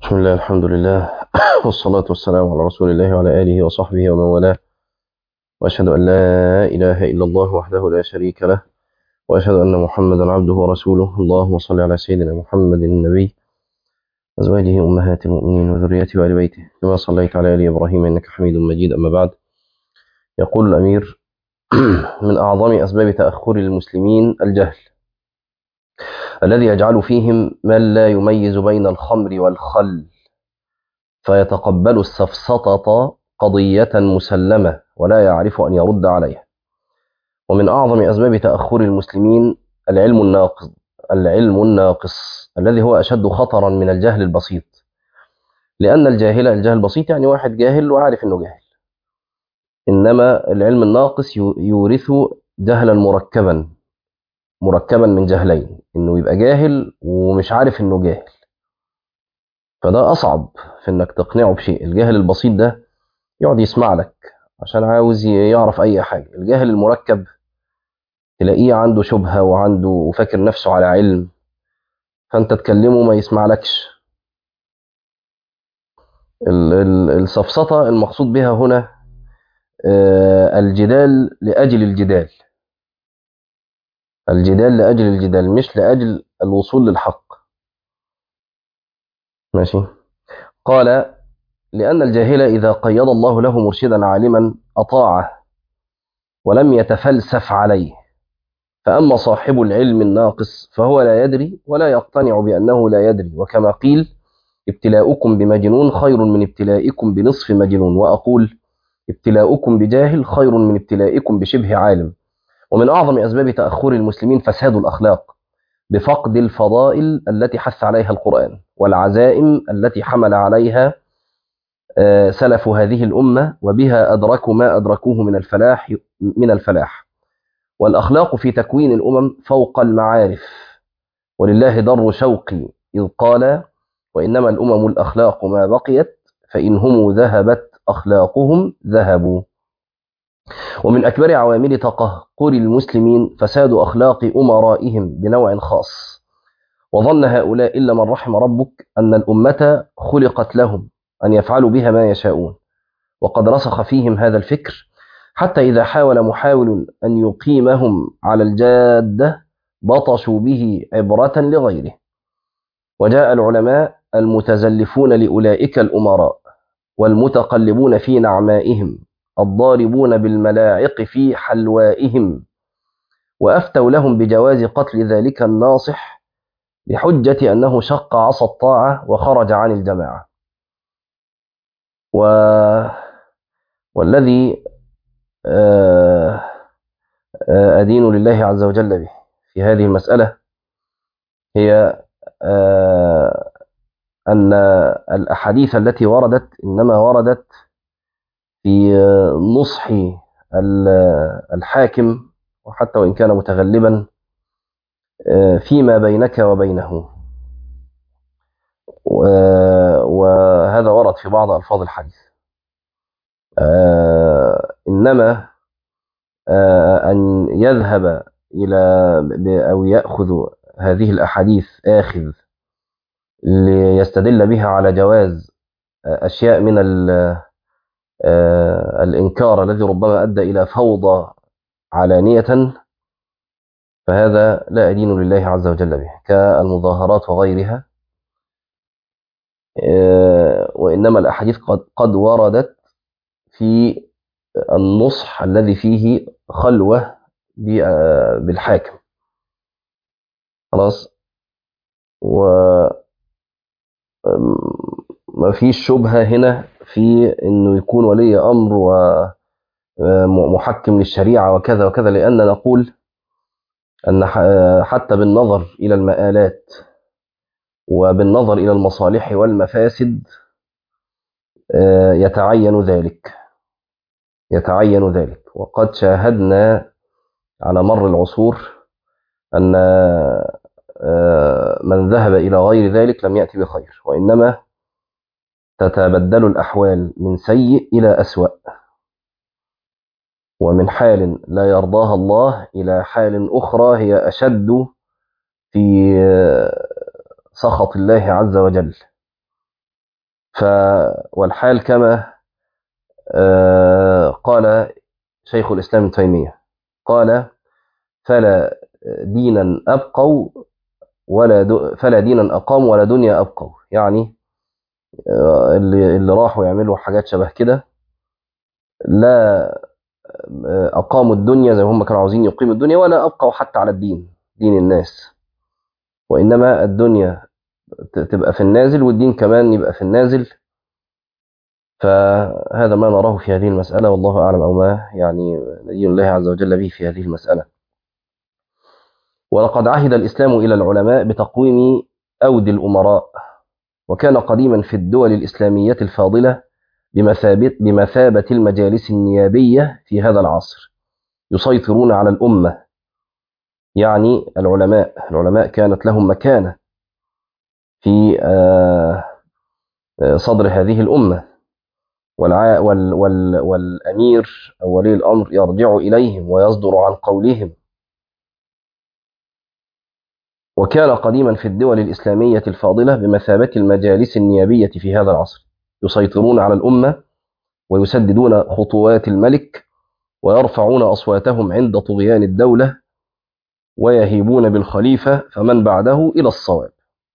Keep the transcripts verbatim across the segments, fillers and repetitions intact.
بسم الله الحمد لله والصلاة والسلام على رسول الله وعلى آله وصحبه ومن والاه، وأشهد أن لا إله إلا الله وحده لا شريك له، وأشهد أن محمدا عبده ورسوله. اللهم صل على سيدنا محمد النبي، أزواجه أمهات المؤمنين وذريته وآل بيته، كما صليت على آل إبراهيم إنك حميد مجيد. أما بعد، يقول الأمير: من أعظم أسباب تأخر المسلمين الجهل الذي يجعل فيهم من لا يميز بين الخمر والخل، فيتقبل السفسطة قضية مسلمة ولا يعرف أن يرد عليها. ومن أعظم أسباب تأخر المسلمين العلم الناقص العلم الناقص الذي هو أشد خطرا من الجهل البسيط، لأن الجاهل الجهل البسيط يعني واحد جاهل وعارف أنه جاهل، إنما العلم الناقص يورث جهلا مركبا مركبا من جهلين، إنه يبقى جاهل ومش عارف أنه جاهل، فده أصعب في إنك تقنعه بشيء. الجاهل البسيط ده يقعد يسمع لك عشان عاوز يعرف أي حاجة. الجاهل المركب تلاقيه عنده شبهة وعنده وفاكر نفسه على علم، فأنت تكلمه ما يسمعلكش. ال- ال- السفسطة المقصود بها هنا آه، الجدال لأجل الجدال، الجدال لأجل الجدال مش لأجل الوصول للحق. ماشي. قال: لأن الجاهل إذا قيض الله له مرشدا عالما أطاعه ولم يتفلسف عليه، فأما صاحب العلم الناقص فهو لا يدري ولا يقتنع بأنه لا يدري. وكما قيل: ابتلاؤكم بمجنون خير من ابتلائكم بنصف مجنون. وأقول: ابتلاؤكم بجاهل خير من ابتلائكم بشبه عالم. ومن أعظم أسباب تأخر المسلمين فساد الأخلاق بفقد الفضائل التي حث عليها القرآن، والعزائم التي حمل عليها آه، سلف هذه الأمة، وبها أدركوا ما أدركوه من الفلاح من الفلاح. والأخلاق في تكوين الأمم فوق المعارف، ولله در شوقي إذ قال: وإنما الأمم الأخلاق ما بقيت، فإن هم ذهبت أخلاقهم ذهبوا. ومن أكبر عوامل تقهقر المسلمين فساد أخلاق أمرائهم بنوع خاص. وظن هؤلاء إلا من رحم ربك أن الأمة خلقت لهم أن يفعلوا بها ما يشاءون، وقد رسخ فيهم هذا الفكر، حتى إذا حاول محاول أن يقيمهم على الجادة بطشوا به عبرة لغيره. وجاء العلماء المتزلفون لأولئك الأمراء والمتقلبون في نعمائهم الضاربون بالملاعق في حلوائهم، وأفتوا لهم بجواز قتل ذلك الناصح بحجة أنه شق عصا الطاعة وخرج عن الجماعة. و... والذي آه، آه، أدين لله عز وجل به في هذه المسألة هي آه، أن الأحاديث التي وردت إنما وردت في نصح الحاكم، وحتى وإن كان متغلبا فيما بينك وبينه، وهذا ورد في بعض ألفاظ الحديث. إنما أن يذهب إلى أو يأخذ هذه الأحاديث آخذ ليستدل بها على جواز أشياء من الإنكار الذي ربما أدى إلى فوضى علانية، فهذا لا أدين لله عز وجل به، كالمظاهرات وغيرها. وإنما الأحاديث قد, قد وردت في النصح الذي فيه خلوة بالحاكم، خلاص، وما فيش شبهة هنا في أنه يكون ولي أمر ومحكم للشريعة وكذا وكذا، لأن نقول أن حتى بالنظر إلى المآلات وبالنظر إلى المصالح والمفاسد يتعين ذلك يتعين ذلك وقد شاهدنا على مر العصور أن من ذهب إلى غير ذلك لم يأتي بخير، وإنما تتبدل الأحوال من سيء إلى أسوأ، ومن حال لا يرضاها الله إلى حال أخرى هي أشد في سخط الله عز وجل. ف والحال كما آه قال شيخ الإسلام ابن تيمية، قال: فلا دينا أبقوا ولا دو فلا دينا أقاموا ولا دنيا أبقوا. يعني آه اللي, اللي راحوا يعملوا حاجات شبه كده لا آه أقاموا الدنيا زي ما هم كانوا عاوزين يقيموا الدنيا، ولا أبقوا حتى على الدين، دين الناس، وإنما الدنيا تبقى في النازل والدين كمان يبقى في النازل. فهذا ما نراه في هذه المسألة، والله أعلم، أو ما يعني ندين الله عز وجل به في هذه المسألة. ولقد عهد الإسلام إلى العلماء بتقويم أود الأمراء، وكان قديما في الدول الإسلامية الفاضلة بمثابة, بمثابة المجالس النيابية في هذا العصر، يسيطرون على الأمة. يعني العلماء العلماء كانت لهم مكانة في صدر هذه الأمة، والع... وال... وال... والأمير أو ولي الأمر يرجع إليهم ويصدر عن قولهم. وكان قديما في الدول الإسلامية الفاضلة بمثابة المجالس النيابية في هذا العصر، يسيطرون على الأمة ويسددون خطوات الملك ويرفعون أصواتهم عند طغيان الدولة ويهيبون بالخليفة فمن بعده إلى الصواب.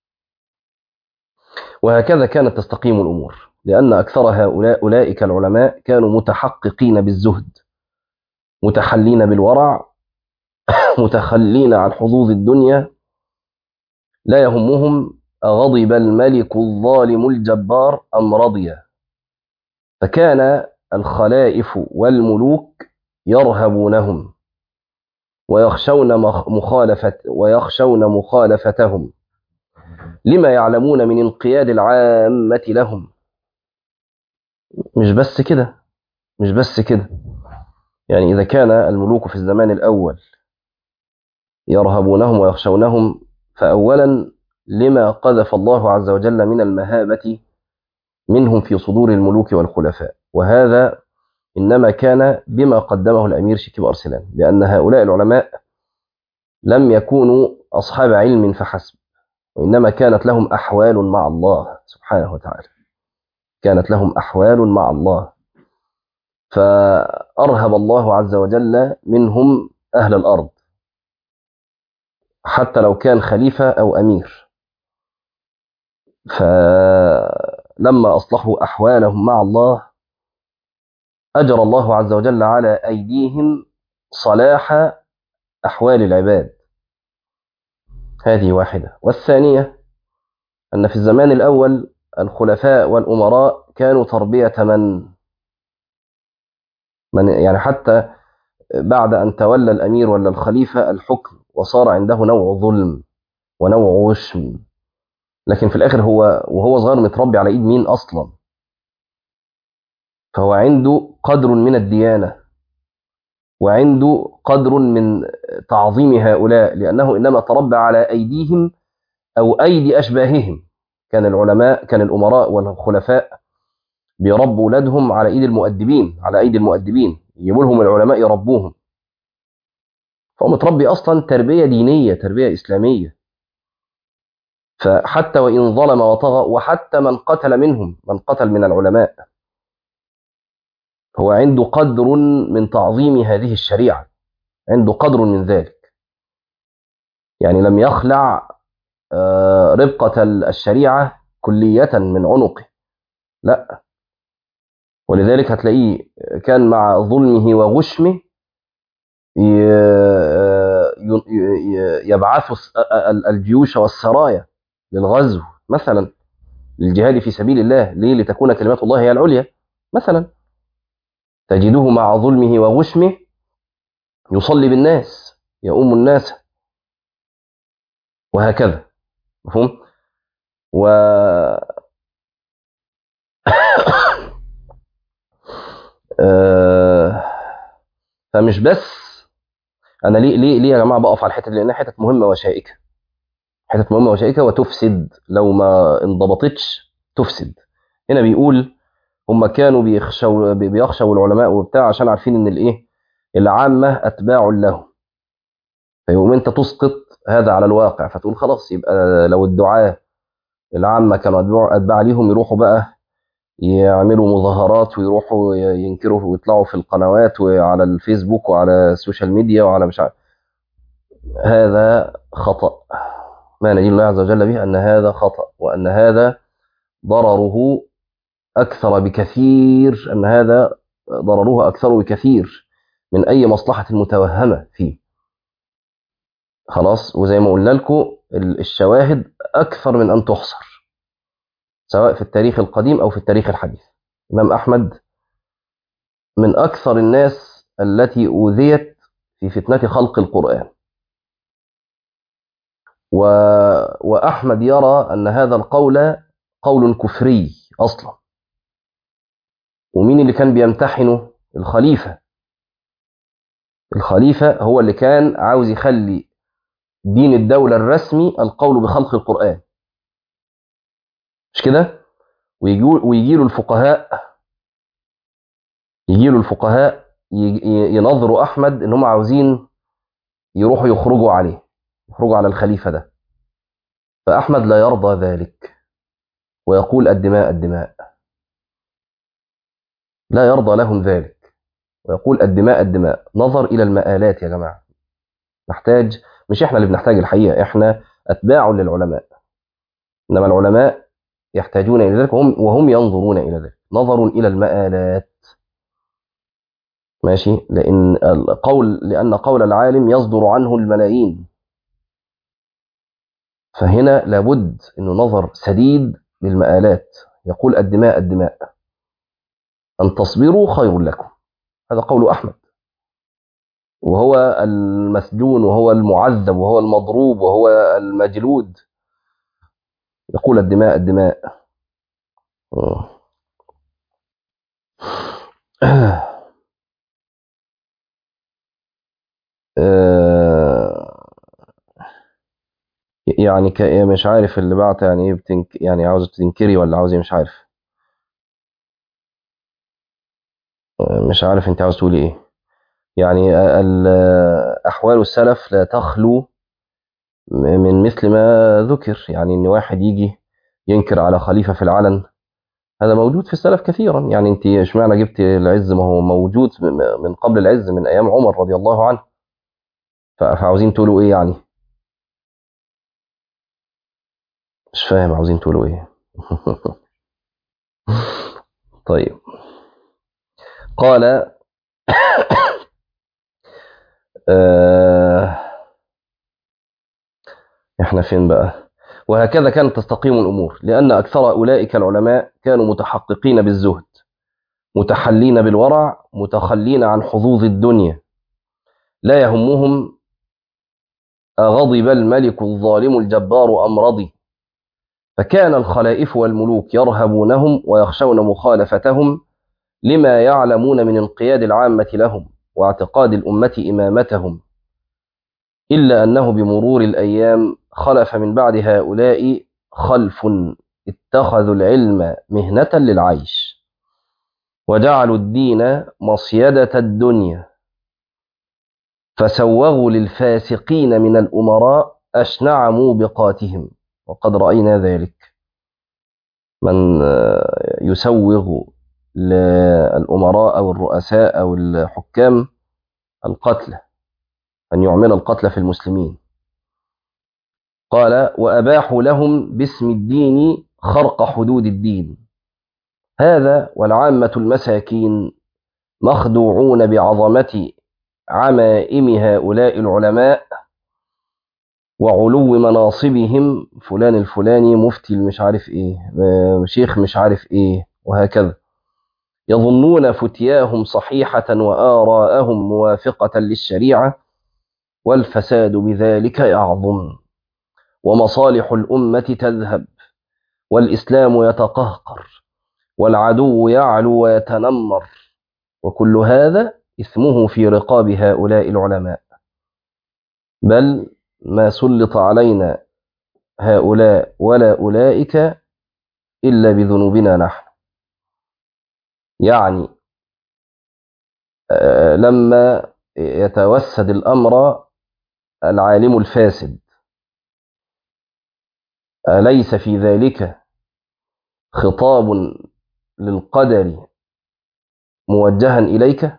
وهكذا كانت تستقيم الأمور، لأن أكثر هؤلاء أولئك العلماء كانوا متحققين بالزهد، متحلين بالورع، متخلين عن حظوظ الدنيا، لا يهمهم أغضب الملك الظالم الجبار أم رضي. فكان الخلائف والملوك يرهبونهم ويخشون مخالفة ويخشون مخالفتهم لما يعلمون من انقياد العامة لهم. مش بس كده مش بس كده يعني إذا كان الملوك في الزمان الأول يرهبونهم ويخشونهم، فأولا لما قذف الله عز وجل من المهابة منهم في صدور الملوك والخلفاء، وهذا إنما كان بما قدمه الأمير شكيب أرسلان، لأن هؤلاء العلماء لم يكونوا أصحاب علم فحسب، وإنما كانت لهم أحوال مع الله سبحانه وتعالى، كانت لهم أحوال مع الله، فأرهب الله عز وجل منهم أهل الأرض حتى لو كان خليفة أو أمير. فلما أصلحوا أحوالهم مع الله أجرى الله عز وجل على أيديهم صلاح أحوال العباد. هذه واحدة. والثانية أن في الزمان الأول الخلفاء والأمراء كانوا تربية من من يعني حتى بعد أن تولى الأمير ولا الخليفة الحكم وصار عنده نوع ظلم ونوع غشم، لكن في الآخر هو وهو صغير متربي على إيد مين أصلا؟ فهو عنده قدر من الديانة وعنده قدر من تعظيم هؤلاء، لأنه إنما تربى على أيديهم أو أيدي أشباههم. كان العلماء كان الأمراء والخلفاء بيربوا أولادهم على إيد المؤدبين على أيدي المؤدبين، يجيبوا لهم العلماء يربوهم، فهو متربي أصلا تربية دينية، تربية إسلامية. فحتى وإن ظلم وطغى، وحتى من قتل منهم من قتل من العلماء، هو عنده قدر من تعظيم هذه الشريعة، عنده قدر من ذلك، يعني لم يخلع ربقة الشريعة كلية من عنقه، لا. ولذلك هتلاقيه كان مع ظلمه وغشمه يبعث الجيوش والسرايا للغزو مثلا، للجهاد في سبيل الله، ليه؟ لتكون كلمات الله هي العليا مثلا. تجده مع ظلمه وغشمه يصلي بالناس، يؤم الناس، وهكذا. مفهوم؟ و فمش بس انا ليه ليه ليه يا جماعه بقف على الحته دي؟ لانها حته مهمه وشائكه، حته مهمه وشائكه وتفسد لو ما انضبطتش تفسد. هنا بيقول هم كانوا بيخشوا بيخشوا العلماء وبتاع عشان عارفين ان الايه العامه اتباع لهم، فيقوم انت تسقط هذا على الواقع، فتقول خلاص يبقى لو الدعاة العامه كانوا اتباع اتباع ليهم يروحوا بقى يعملوا مظاهرات ويروحوا ينكروا ويطلعوا في القنوات وعلى الفيسبوك وعلى السوشيال ميديا وعلى مش عارف. هذا خطأ. ما ندين الله عز وجل به أن هذا خطأ، وأن هذا ضرره أكثر بكثير، أن هذا ضرره أكثر بكثير من أي مصلحة متوهمة فيه. خلاص، وزي ما قلنا لكم الشواهد أكثر من أن تحصر، سواء في التاريخ القديم أو في التاريخ الحديث. الإمام أحمد من أكثر الناس التي أوذيت في فتنة خلق القرآن، و... وأحمد يرى أن هذا القول قول كفري أصلا. ومين اللي كان بيمتحنه؟ الخليفة. الخليفة هو اللي كان عاوز يخلي دين الدولة الرسمي القول بخلق القرآن، مش كده؟ ويجي له الفقهاء يجي له الفقهاء ينظروا أحمد إن هم عاوزين يروحوا يخرجوا عليه، يخرجوا على الخليفة ده. فأحمد لا يرضى ذلك، ويقول الدماء الدماء، لا يرضى لهم ذلك، ويقول الدماء الدماء. نظر إلى المآلات يا جماعة. نحتاج، مش إحنا اللي بنحتاج الحقيقة، إحنا أتباع للعلماء، إنما العلماء يحتاجون إلى ذلك وهم, وهم ينظرون إلى ذلك. نظروا إلى المآلات، ماشي، لأن القول لأن قول العالم يصدر عنه الملايين. فهنا لابد أنه نظر سديد للمآلات. يقول الدماء الدماء، أن تصبروا خير لكم. هذا قول أحمد، وهو المسجون وهو المعذب وهو المضروب وهو المجلود، يقول الدماء الدماء. يعني ك... مش عارف اللي بعت يعني ايه بتنك... يعني عاوز تنكري ولا عاوز ايه، مش عارف. مش عارف انت عاوز تقولي ايه. يعني أحوال السلف لا تخلو من مثل ما ذكر. يعني ان واحد يجي ينكر على خليفة في العلن، هذا موجود في السلف كثيرا. يعني انت اشمعنى جبت العز؟ ما هو موجود من قبل العز، من ايام عمر رضي الله عنه. فعاوزين تقولوا ايه يعني؟ مش فاهم عاوزين تقولوا ايه. طيب، قال آه احنا فين بقى؟ وهكذا كانت تستقيم الأمور، لأن أكثر أولئك العلماء كانوا متحققين بالزهد، متحلين بالورع، متخلين عن حظوظ الدنيا، لا يهمهم أغضب الملك الظالم الجبار أم رضي. فكان الخلائف والملوك يرهبونهم ويخشون مخالفتهم، لما يعلمون من انقياد العامة لهم واعتقاد الأمة إمامتهم. إلا أنه بمرور الأيام خلف من بعد هؤلاء خلف اتخذوا العلم مهنة للعيش، وجعلوا الدين مصيدة الدنيا، فسوغوا للفاسقين من الأمراء أشنع موبقاتهم. وقد رأينا ذلك. من يسوغ للأمراء أو الرؤساء أو الحكام القتل، أن يعمل القتل في المسلمين. قال وأباحوا لهم باسم الدين خرق حدود الدين. هذا والعامة المساكين مخدوعون بعظمة عمائم هؤلاء العلماء وعلو مناصبهم، فلان الفلاني مفتي مش عارف ايه، شيخ مش عارف ايه، وهكذا. يظنون فتياهم صحيحة وآراءهم موافقة للشريعة، والفساد بذلك يعظم، ومصالح الأمة تذهب، والإسلام يتقهقر، والعدو يعلو ويتنمر، وكل هذا إثمه في رقاب هؤلاء العلماء. بل ما سلط علينا هؤلاء ولا أولئك إلا بذنوبنا نحن. يعني لما يتوسد الأمر العالم الفاسد، أليس في ذلك خطاب للقدر موجها إليك،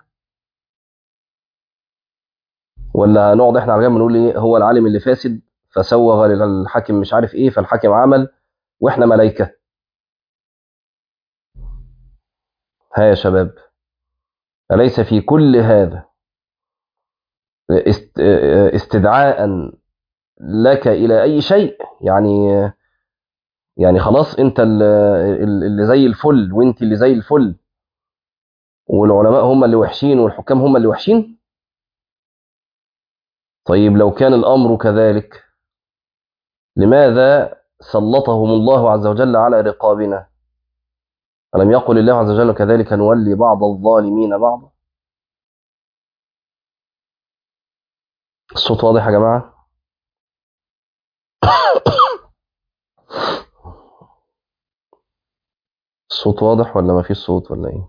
ولا نقعد احنا على جنب نقول ايه هو العالم اللي فاسد فسوغ للحاكم مش عارف ايه فالحاكم عمل واحنا ملائكة؟ ها يا شباب، أليس في كل هذا است- استدعاء لك إلى أي شيء؟ يعني يعني خلاص انت ال- ال- اللي زي الفل وانت اللي زي الفل، والعلماء هم اللي وحشين والحكام هم اللي وحشين؟ طيب لو كان الأمر كذلك لماذا سلطهم الله عز وجل على رقابنا؟ ألم يقل الله عز وجل كذلك نولي بعض الظالمين بعضا؟ الصوت واضح يا جماعة؟ الصوت واضح ولا ما فيش صوت ولا ايه؟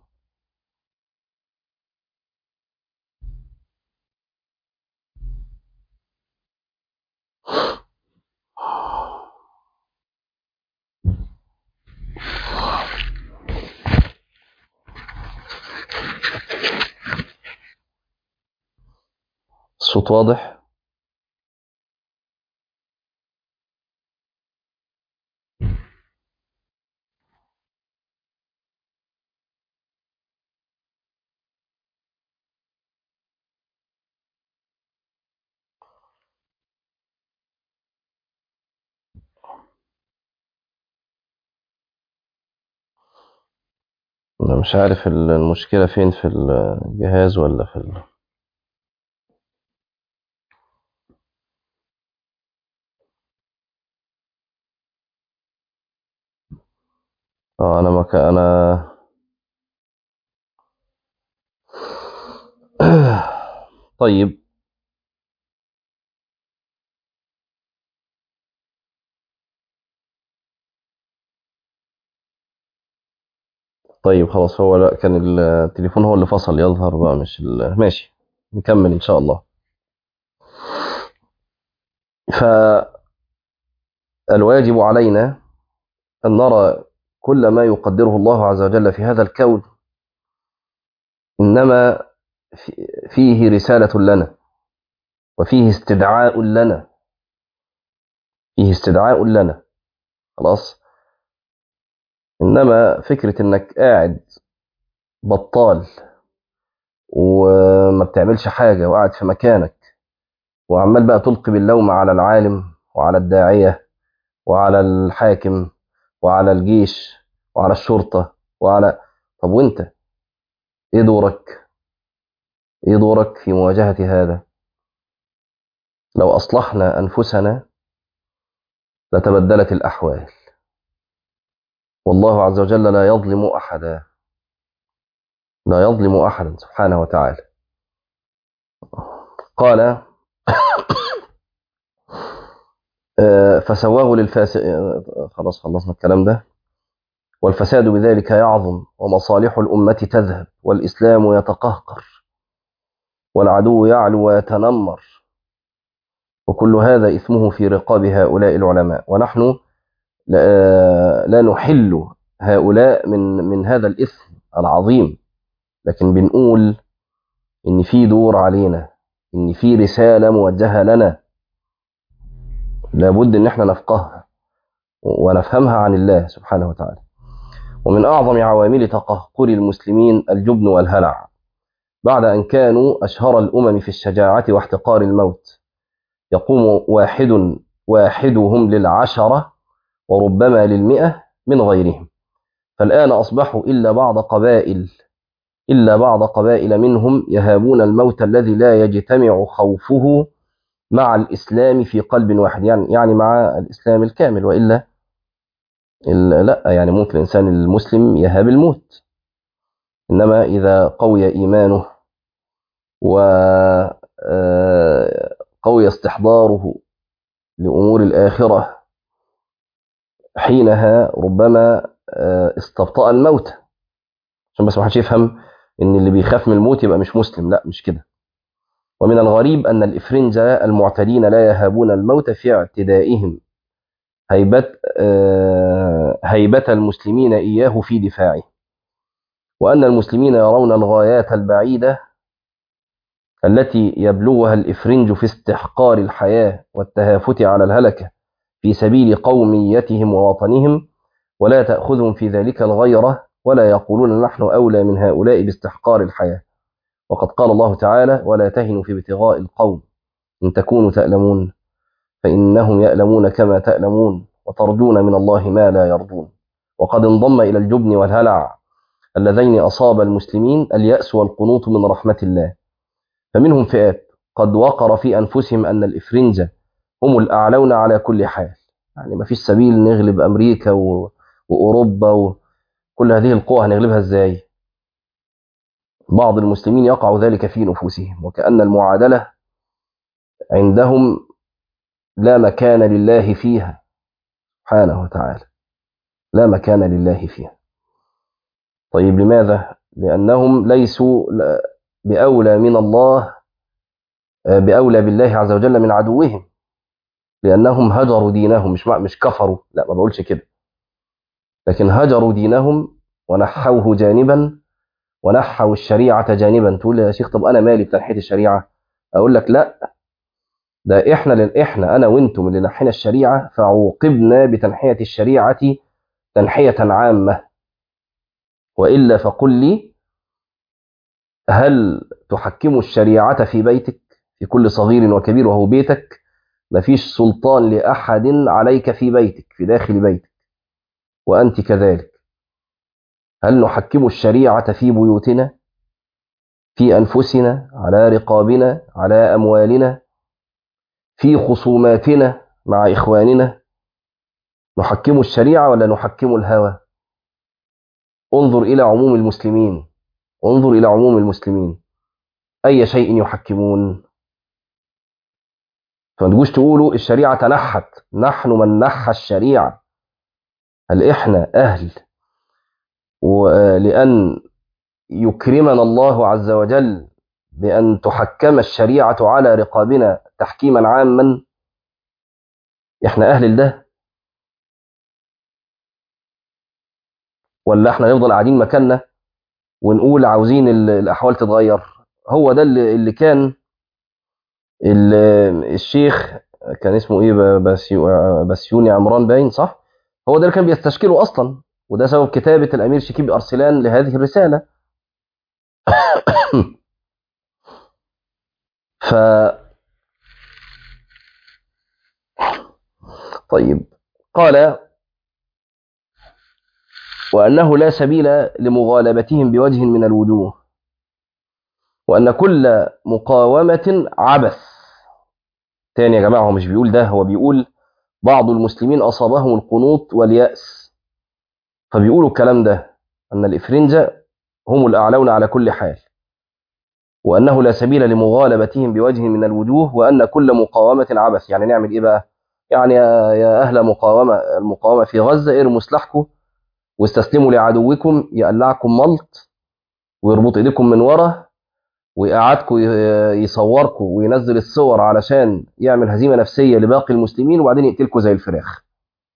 الصوت واضح؟ أنا مش عارف المشكلة فين، في الجهاز ولا في ال... اه انا مك... انا طيب طيب خلاص، هو لا كان التليفون هو اللي فصل يظهر بقى مش ال... ماشي، نكمل ان شاء الله. فالواجب علينا أن نرى كل ما يقدره الله عز وجل في هذا الكون إنما فيه رسالة لنا، وفيه استدعاء لنا، فيه استدعاء لنا. خلاص، إنما فكرة إنك قاعد بطال وما بتعملش حاجة وقاعد في مكانك وعمال بقى تلقي باللوم على العالم وعلى الداعية وعلى الحاكم وعلى الجيش وعلى الشرطة وعلى، طب وانت ايه دورك؟ ايه دورك في مواجهة هذا؟ لو أصلحنا أنفسنا لتبدلت الأحوال، والله عز وجل لا يظلم أحدا، لا يظلم أحدا سبحانه وتعالى. قال آه، فسواه للفاسق. آه، خلاص خلصنا الكلام ده. والفساد بذلك يعظم ومصالح الأمة تذهب والإسلام يتقهقر والعدو يعلو ويتنمر، وكل هذا إثمه في رقاب هؤلاء العلماء، ونحن لا, لا نحل هؤلاء من من هذا الإثم العظيم، لكن بنقول إن في دور علينا، إن في رسالة موجهة لنا لابد إن احنا نفقهها ونفهمها عن الله سبحانه وتعالى. ومن أعظم عوامل تقهقر المسلمين الجبن والهلع، بعد أن كانوا أشهر الأمم في الشجاعة واحتقار الموت، يقوم واحد واحدهم للعشرة وربما للمئة من غيرهم، فالآن أصبحوا إلا بعض قبائل إلا بعض قبائل منهم يهابون الموت الذي لا يجتمع خوفه مع الإسلام في قلب واحد، يعني يعني مع الإسلام الكامل، وإلا لا، يعني ممكن الإنسان المسلم يهاب الموت، إنما إذا قوي إيمانه وقوي استحضاره لأمور الآخرة حينها ربما استبطأ الموت. عشان بس ما حدش يفهم إن اللي بيخاف من الموت يبقى مش مسلم، لا مش كده. ومن الغريب أن الإفرنجة المعتدين لا يهابون الموت في اعتدائهم هيبة هيبة المسلمين إياه في دفاعه. وأن المسلمين يرون الغايات البعيدة التي يبلغها الإفرنج في استحقار الحياة والتهافت على الهلكة في سبيل قوميتهم ووطنهم، ولا تأخذهم في ذلك الغيرة، ولا يقولون نحن أولى من هؤلاء باستحقار الحياة. وقد قال الله تعالى: ولا تهنوا في ابتغاء القوم إن تكونوا تألمون فإنهم يألمون كما تألمون وترجون من الله ما لا يرجون. وقد انضم إلى الجبن والهلع اللذين أصاب المسلمين اليأس والقنوط من رحمة الله، فمنهم فئات قد وقر في أنفسهم أن الإفرنج هم الأعلون على كل حال، يعني ما فيش سبيل نغلب أمريكا و... وأوروبا وكل هذه القوى هنغلبها إزاي. بعض المسلمين يقع ذلك في نفوسهم، وكأن المعادلة عندهم لا مكان لله فيها سبحانه وتعالى، لا مكان لله فيها. طيب لماذا؟ لأنهم ليسوا بأولى من الله، بأولى بالله عز وجل من عدوهم، لأنهم هجروا دينهم، مش مش كفروا، لا ما بقولش كده، لكن هجروا دينهم ونحوه جانبا، ونحوا الشريعة جانبا. تقول يا شيخ طب أنا مالي بتنحية الشريعة؟ أقول لك لا، ده إحنا لل إحنا أنا وإنتم اللي نحينا الشريعة فعوقبنا بتنحية الشريعة تنحية عامة. وإلا فقل لي، هل تحكم الشريعة في بيتك في كل صغير وكبير وهو بيتك؟ مفيش سلطان لأحد عليك في بيتك في داخل بيتك، وأنت كذلك. هل نحكم الشريعة في بيوتنا، في أنفسنا، على رقابنا، على أموالنا، في خصوماتنا مع إخواننا؟ نحكم الشريعة ولا نحكم الهوى؟ انظر إلى عموم المسلمين، انظر إلى عموم المسلمين أي شيء يحكمون. فما تجوش تقولوا الشريعة تنحت، نحن من نحى الشريعة. هل إحنا أهل ولأن يكرمنا الله عز وجل بأن تحكم الشريعة على رقابنا تحكيما عاما؟ إحنا أهل ده؟ ولا إحنا نفضل قاعدين مكاننا ونقول عاوزين الأحوال تتغير؟ هو ده اللي, اللي كان اللي الشيخ كان اسمه إيه، بسيوني عمران باين صح، هو ده اللي كان بيستشكله أصلا، وده سبب كتابة الأمير شكيب أرسلان لهذه الرسالة. ف طيب قال: وأنه لا سبيل لمغالبتهم بوجه من الوجوه، وأن كل مقاومة عبث. تاني يا جماعة، هو مش بيقول ده، هو بيقول بعض المسلمين أصابهم القنوط واليأس، فبيقولوا الكلام ده، أن الإفرنجة هم الأعلون على كل حال، وأنه لا سبيل لمغالبتهم بوجه من الوجوه، وأن كل مقاومة عبث. يعني نعمل إيه بقى؟ يعني يا أهل مقاومة، المقاومة في غزة، ارموا سلاحكم واستسلموا لعدوكم يقلعكم ملط ويربط إيديكم من ورا ويقعدكم يصوركم وينزل الصور علشان يعمل هزيمة نفسية لباقي المسلمين، وبعدين يقتلكم زي الفراخ.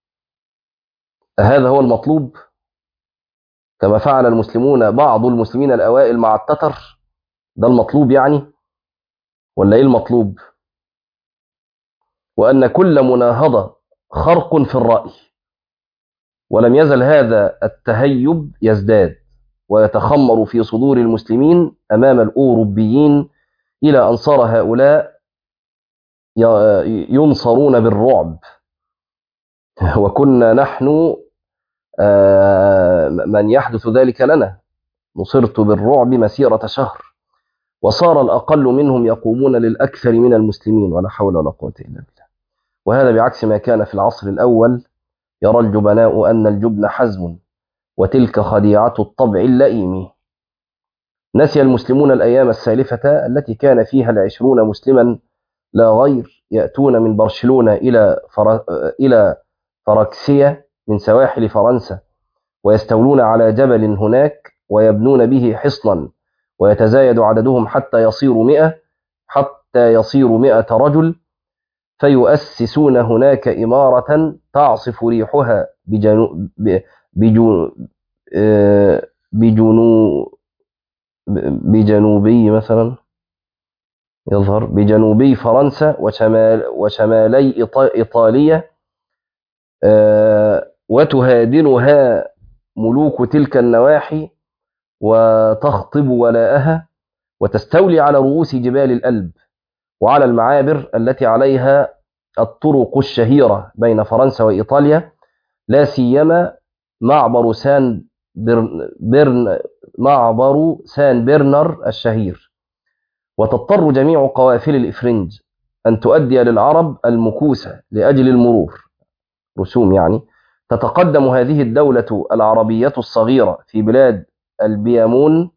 هذا هو المطلوب كما فعل المسلمون، بعض المسلمين الأوائل مع التتر؟ ده المطلوب يعني، ولا إيه المطلوب؟ وأن كل مناهضة خرق في الرأي، ولم يزل هذا التهيب يزداد ويتخمر في صدور المسلمين أمام الأوروبيين، إلى أن صار هؤلاء ينصرون بالرعب، وكنا نحن من يحدث ذلك لنا. نصرت بالرعب مسيرة شهر، وصار الأقل منهم يقومون للأكثر من المسلمين، ولا حول ولا قوة إلا بالله. وهذا بعكس ما كان في العصر الأول، يرى الجبناء أن الجبن حزم، وتلك خديعة الطبع اللئيم. نسي المسلمون الأيام السالفة التي كان فيها العشرون مسلما لا غير يأتون من برشلونة إلى فر... إلى فركسية من سواحل فرنسا، ويستولون على جبل هناك ويبنون به حصنا، ويتزايد عددهم حتى يصير مئة حتى يصير مئة رجل، فيؤسسون هناك إمارة تعصف ريحها بجنو... بجو... بجنوب بجنوبي مثلا يظهر بجنوبي فرنسا وشمال وشمالي إيطاليا، وتهادنها ملوك تلك النواحي وتخطب ولاءها وتستولي على رؤوس جبال الألب وعلى المعابر التي عليها الطرق الشهيرة بين فرنسا وإيطاليا، لا سيما معبر سان برن, برن معبر سان برنر الشهير. وتضطر جميع قوافل الإفرنج أن تؤدي للعرب المكوسة لأجل المرور، رسوم يعني. تتقدم هذه الدولة العربية الصغيرة في بلاد البيامون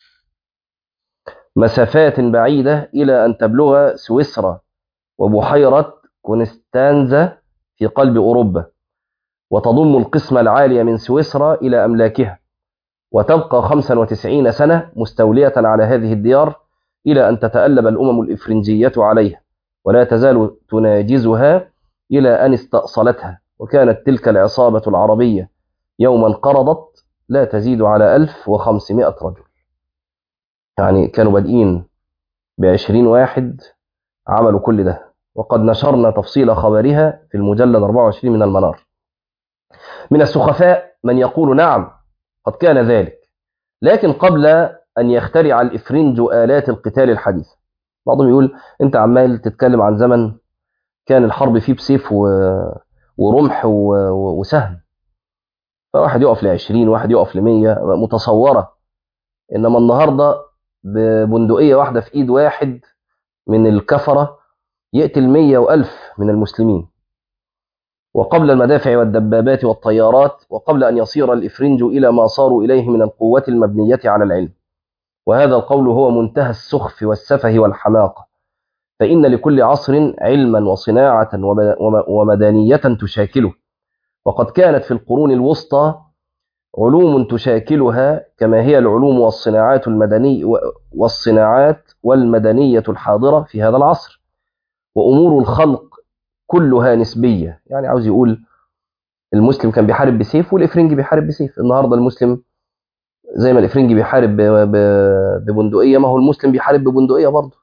مسافات بعيدة إلى أن تبلغ سويسرا وبحيرة كونستانزا في قلب أوروبا، وتضم القسم العالي من سويسرا إلى أملاكها، وتبقى خمسة وتسعين سنة مستولية على هذه الديار إلى أن تتألب الأمم الإفرنجية عليها، ولا تزال تناجزها إلى أن استأصلتها. وكانت تلك العصابة العربية يوما انقرضت لا تزيد على ألف وخمسمائة رجل. يعني كانوا بادئين بعشرين واحد عملوا كل ده، وقد نشرنا تفصيل خبرها في المجلد أربعة وعشرين من المنار. من السخفاء من يقول نعم قد كان ذلك، لكن قبل أن يخترع الإفرنج آلات القتال الحديثة. بعضهم يقول أنت عمال تتكلم عن زمن كان الحرب فيه بسيف و... ورمح و... وسهم، فواحد يقف لعشرين واحد يقف لمية متصورة، إنما النهاردة ببندقية واحدة في إيد واحد من الكفرة يقتل مية وألف من المسلمين. وقبل المدافع والدبابات والطيارات، وقبل أن يصير الإفرنج إلى ما صاروا إليه من القوة المبنية على العلم. وهذا القول هو منتهى السخف والسفه والحماقة، فإن لكل عصر علما وصناعة ومدنية تشاكله، وقد كانت في القرون الوسطى علوم تشاكلها كما هي العلوم والصناعات المدني والصناعات والمدنية الحاضرة في هذا العصر. وأمور الخلق كلها نسبية. يعني عاوز يقول المسلم كان بيحارب بسيف والإفرنجي بيحارب بسيف، النهاردة المسلم زي ما الإفرنجي بيحارب ببندقية، ما هو المسلم بيحارب ببندقية برضه.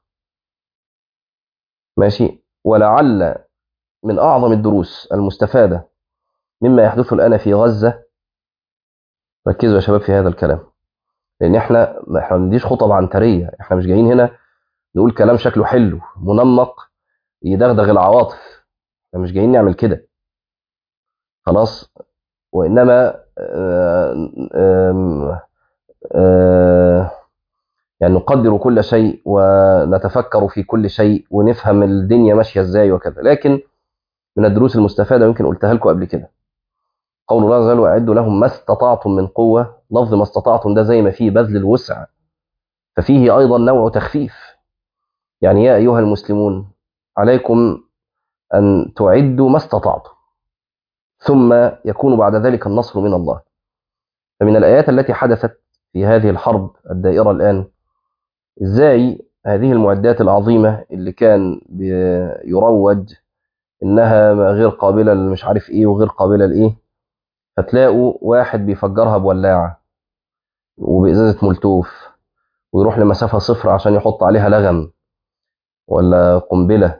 ماشي. ولعل من أعظم الدروس المستفادة مما يحدث الآن في غزة، ركزوا يا شباب في هذا الكلام، لأن احنا احنا ما بنديش خطب عنترية، احنا مش جايين هنا نقول كلام شكله حلو منمق يدغدغ العواطف، احنا مش جايين نعمل كده خلاص. وإنما آآ آآ آآ يعني نقدر كل شيء ونتفكر في كل شيء ونفهم الدنيا ماشية ازاي وكذا. لكن من الدروس المستفادة يمكن قلتها لكم قبل كده، قول الله عز وجل وأعدوا لهم ما استطعتم من قوة. لفظ ما استطعتم ده زي ما فيه بذل الوسع، ففيه أيضا نوع تخفيف. يعني يا أيها المسلمون عليكم أن تعدوا ما استطعتم، ثم يكون بعد ذلك النصر من الله. فمن الآيات التي حدثت في هذه الحرب الدائرة الآن، إزاي هذه المعدات العظيمة اللي كان يروج إنها غير قابلة مش عارف إيه وغير قابلة لإيه، فتلاقوا واحد بيفجرها بولاعة وبإزازة مولتوف ويروح لمسافة صفر عشان يحط عليها لغم ولا قنبلة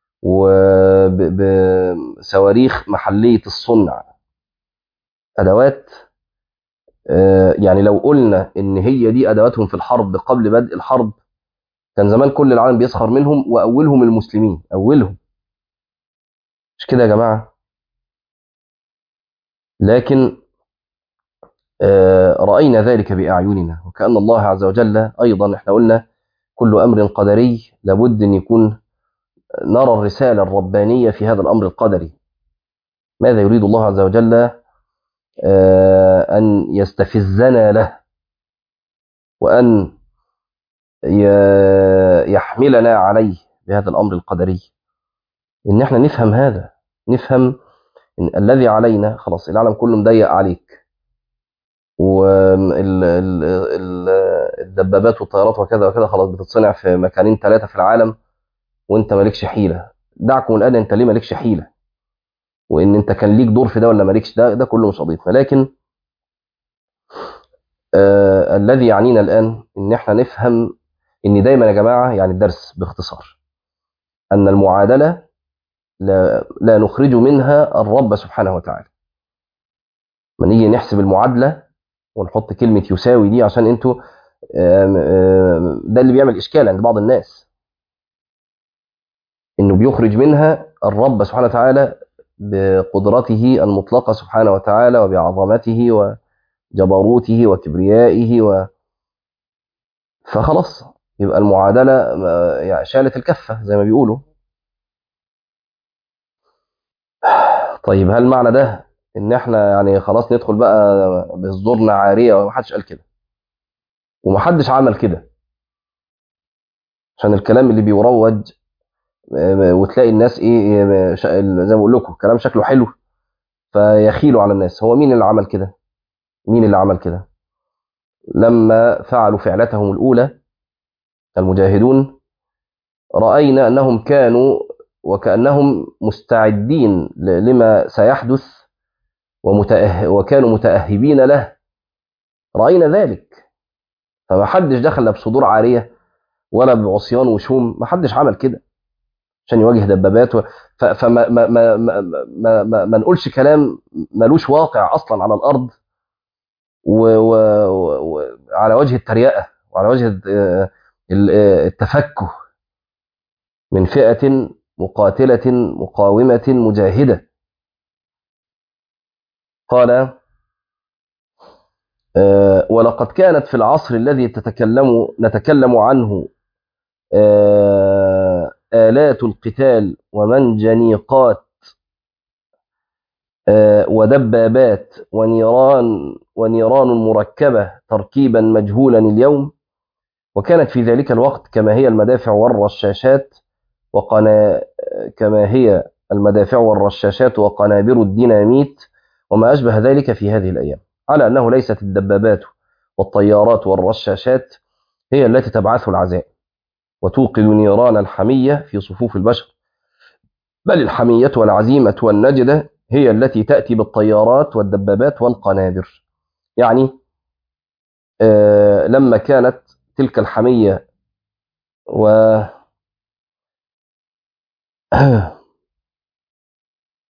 وبصواريخ محلية الصنع، أدوات. يعني لو قلنا إن هي دي أدواتهم في الحرب قبل بدء الحرب، كان زمان كل العالم بيسخر منهم، وأولهم المسلمين، أولهم. مش كده يا جماعة؟ لكن رأينا ذلك بأعيننا، وكأن الله عز وجل أيضا، احنا قلنا كل أمر قدري لابد أن يكون نرى الرسالة الربانية في هذا الأمر القدري. ماذا يريد الله عز وجل أن يستفزنا له، وأن يحملنا عليه بهذا الأمر القدري، إن احنا نفهم هذا، نفهم إن الذي علينا خلاص، العالم كله مضيق عليك، والدبابات والطيارات وكذا وكذا خلاص بتتصنع في مكانين ثلاثة في العالم، وانت مالكش حيلة. دعكم الآن انت ليه مالكش حيلة، وان انت كان ليك دور في ده ولا مالكش، ده ده كله مش قضيتنا. لكن آه الذي يعنينا الآن إن احنا نفهم إن دايما يا جماعة، يعني الدرس باختصار، أن المعادلة لا, لا نخرج منها الرب سبحانه وتعالى. ما نيجي نحسب المعادلة ونحط كلمة يساوي دي، عشان انتوا آم، آم، ده اللي بيعمل إشكال عند بعض الناس، إنه بيخرج منها الرب سبحانه وتعالى بقدرته المطلقة سبحانه وتعالى وبعظمته وجبروته وكبريائه و... فخلاص يبقى المعادلة آه، يعني شالت الكفة زي ما بيقولوا. طيب هل معنى ده ان احنا يعني خلاص ندخل بقى بصدورنا عارية؟ ومحدش قال كده ومحدش عمل كده، عشان الكلام اللي بيروج آه، وتلاقي الناس ايه آه، ش- زي ما بقول لكم كلام شكله حلو فيخيلوا على الناس. هو مين اللي عمل كده؟ مين اللي عمل كده؟ لما فعلوا فعلتهم الأولى المجاهدون، رأينا أنهم كانوا وكأنهم مستعدين ل- لما سيحدث ومتأه وكانوا متأهبين له. رأينا ذلك، فما حدش دخل لا بصدور عارية ولا بعصيان وشوم. ما حدش عمل كده عشان يواجه دبابات و... ف... فما ما ما ما ما ما ما نقولش كلام ملوش واقع أصلا على الأرض وعلى و... و... و... على وجه التريقة وعلى وجه ال- ال- التفكه من فئة مقاتلة مقاومة مجاهدة. قال آه، ولقد كانت في العصر الذي تتكلم نتكلم عنه آه، آلات القتال ومنجنيقات آه، ودبابات ونيران ونيران مركبة تركيبا مجهولا اليوم، وكانت في ذلك الوقت كما هي المدافع والرشاشات وقنا كما هي المدافع والرشاشات وقنابل الديناميت وما أشبه ذلك في هذه الأيام، على أنه ليست الدبابات والطيارات والرشاشات هي التي تبعث العزاء وتوقد نيران الحمية في صفوف البشر، بل الحمية والعزيمة والنجدة هي التي تأتي بالطيارات والدبابات والقنابر. يعني آه لما كانت تلك الحمية و